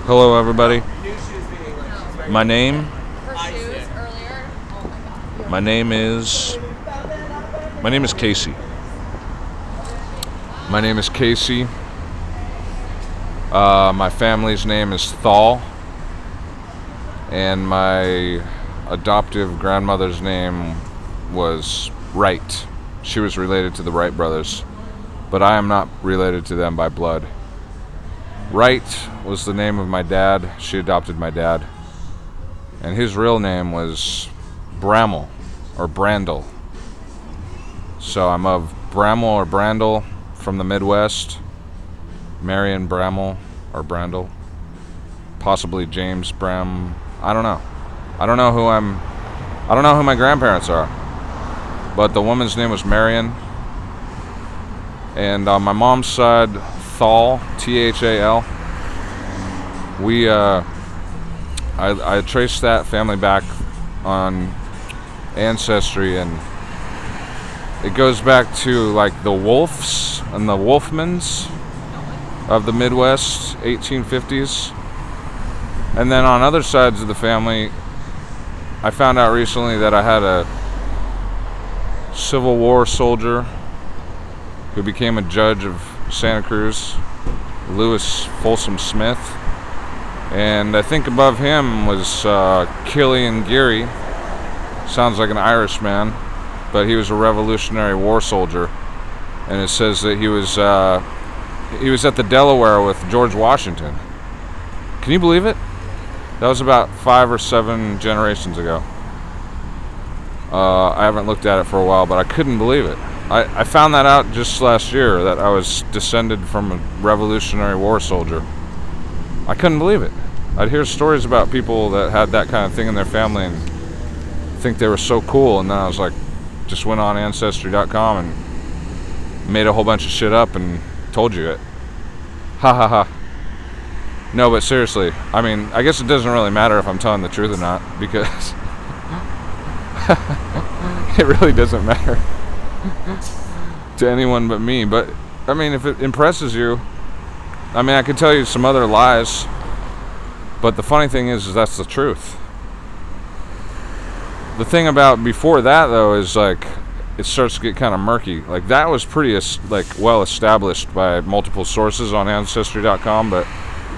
Hello, everybody. My name. My name is. My name is Casey. My name is Casey. My family's name is Thal, and my adoptive grandmother's name was Wright. She was related to the Wright brothers, but I am not related to them by blood. Wright was the name of my dad. She adopted my dad. And his real name was Bramall, or Brandel. So I'm of Bramall or Brandel from the Midwest. Marion Bramall or Brandel. Possibly James Bram. I don't know. I don't know who my grandparents are. But the woman's name was Marion. And on my mom's side, Thal, T-H-A-L. I traced that family back on Ancestry, and it goes back to like the Wolfs and the Wolfmans of the Midwest, 1850s. And then on other sides of the family, I found out recently that I had a Civil War soldier who became a judge of Santa Cruz, Lewis Folsom Smith. And I think above him was Killian Geary. Sounds like an Irishman, but he was a Revolutionary War soldier. And it says that he was at the Delaware with George Washington. Can you believe it? That was about 5 or 7 generations ago. I haven't looked at it for a while, but I couldn't believe it. I found that out just last year, that I was descended from a Revolutionary War soldier. I couldn't believe it. I'd hear stories about people that had that kind of thing in their family and think they were so cool, and then I was like, just went on Ancestry.com and made a whole bunch of shit up and told you it. Ha ha ha. No, but seriously, I mean, I guess it doesn't really matter if I'm telling the truth or not, because it really doesn't matter to anyone but me. But I mean, if it impresses you, I mean, I could tell you some other lies, but the funny thing is that's the truth. The thing about before that, though, is like it starts to get kind of murky. Like that was pretty well established by multiple sources on Ancestry.com, but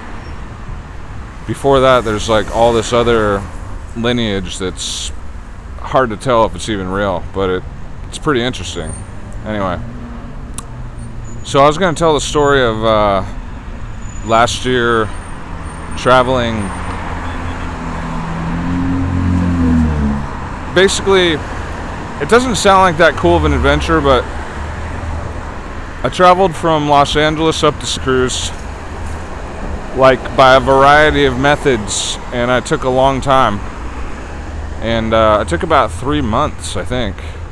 before that, there's like all this other lineage that's hard to tell if it's even real, but it's pretty interesting. Anyway, so I was going to tell the story of last year traveling. Basically, it doesn't sound like that cool of an adventure, but I traveled from Los Angeles up to Santa Cruz, like by a variety of methods, and I took a long time. And it took about 3 months, I think.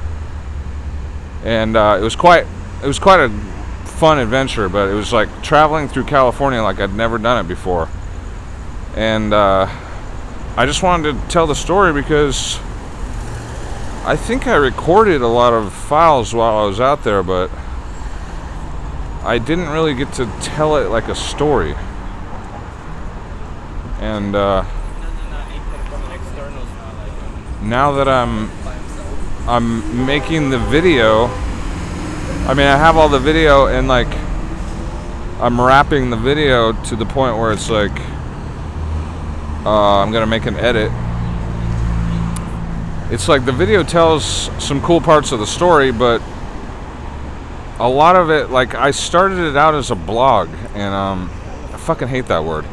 And it was quite a fun adventure, but it was like traveling through California like I'd never done it before. And I just wanted to tell the story because I think I recorded a lot of files while I was out there, but I didn't really get to tell it like a story. And now that I'm making the video, I mean, I have all the video, and like I'm wrapping the video to the point where it's like I'm gonna make an edit. It's like the video tells some cool parts of the story, but a lot of it, like I started it out as a blog, and I fucking hate that word.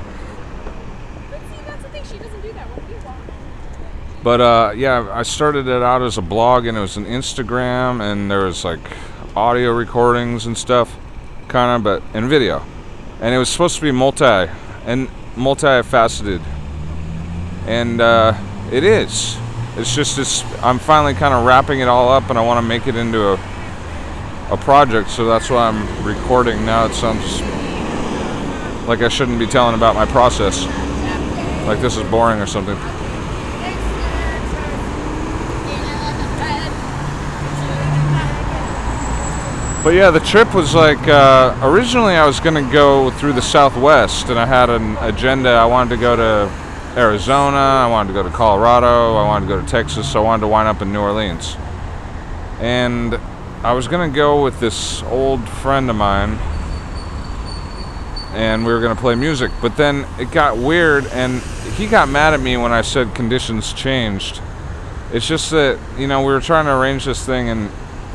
But yeah, I started it out as a blog, and it was an Instagram, and there was like audio recordings and stuff, kind of, but in video. And it was supposed to be multifaceted, and it is. It's just I'm finally kind of wrapping it all up, and I want to make it into a project, so that's why I'm recording now. It sounds like I shouldn't be telling about my process, like this is boring or something. But yeah, the trip was like, originally I was going to go through the Southwest, and I had an agenda. I wanted to go to Arizona, I wanted to go to Colorado, I wanted to go to Texas, so I wanted to wind up in New Orleans. And I was going to go with this old friend of mine, and we were going to play music. But then it got weird, and he got mad at me when I said conditions changed. It's just that, we were trying to arrange this thing, and,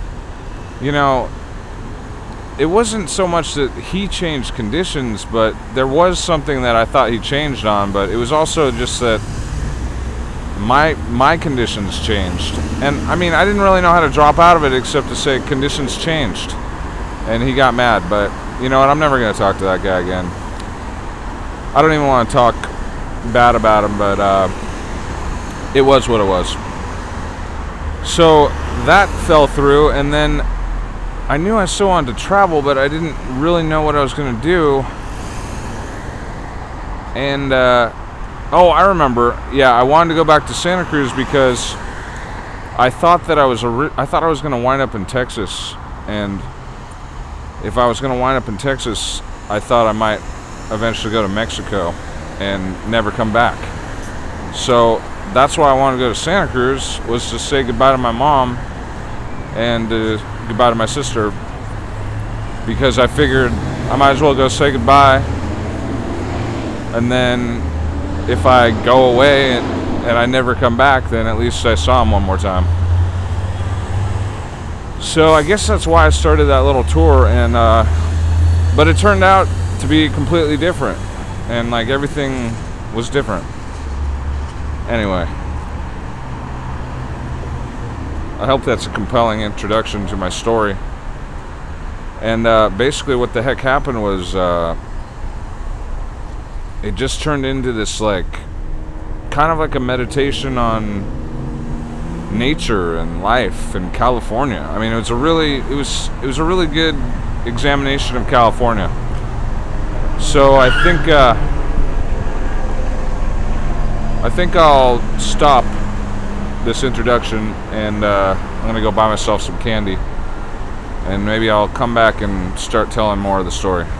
it wasn't so much that he changed conditions, but there was something that I thought he changed on, but it was also just that my conditions changed. And I mean, I didn't really know how to drop out of it except to say conditions changed. And he got mad, but you know what? I'm never going to talk to that guy again. I don't even want to talk bad about him, but it was what it was. So that fell through, and then I knew I still wanted to travel, but I didn't really know what I was going to do. And, I remember. Yeah, I wanted to go back to Santa Cruz because I thought that I was going to wind up in Texas. And if I was going to wind up in Texas, I thought I might eventually go to Mexico and never come back. So that's why I wanted to go to Santa Cruz, was to say goodbye to my mom and goodbye to my sister, because I figured I might as well go say goodbye, and then if I go away and I never come back, then at least I saw him one more time. So I guess that's why I started that little tour, and but it turned out to be completely different, and like everything was different. Anyway, I hope that's a compelling introduction to my story. And basically what the heck happened was it just turned into this like kind of like a meditation on nature and life in California. I mean, it was a really good examination of California. So I think I'll stop this introduction, and I'm gonna go buy myself some candy, and maybe I'll come back and start telling more of the story.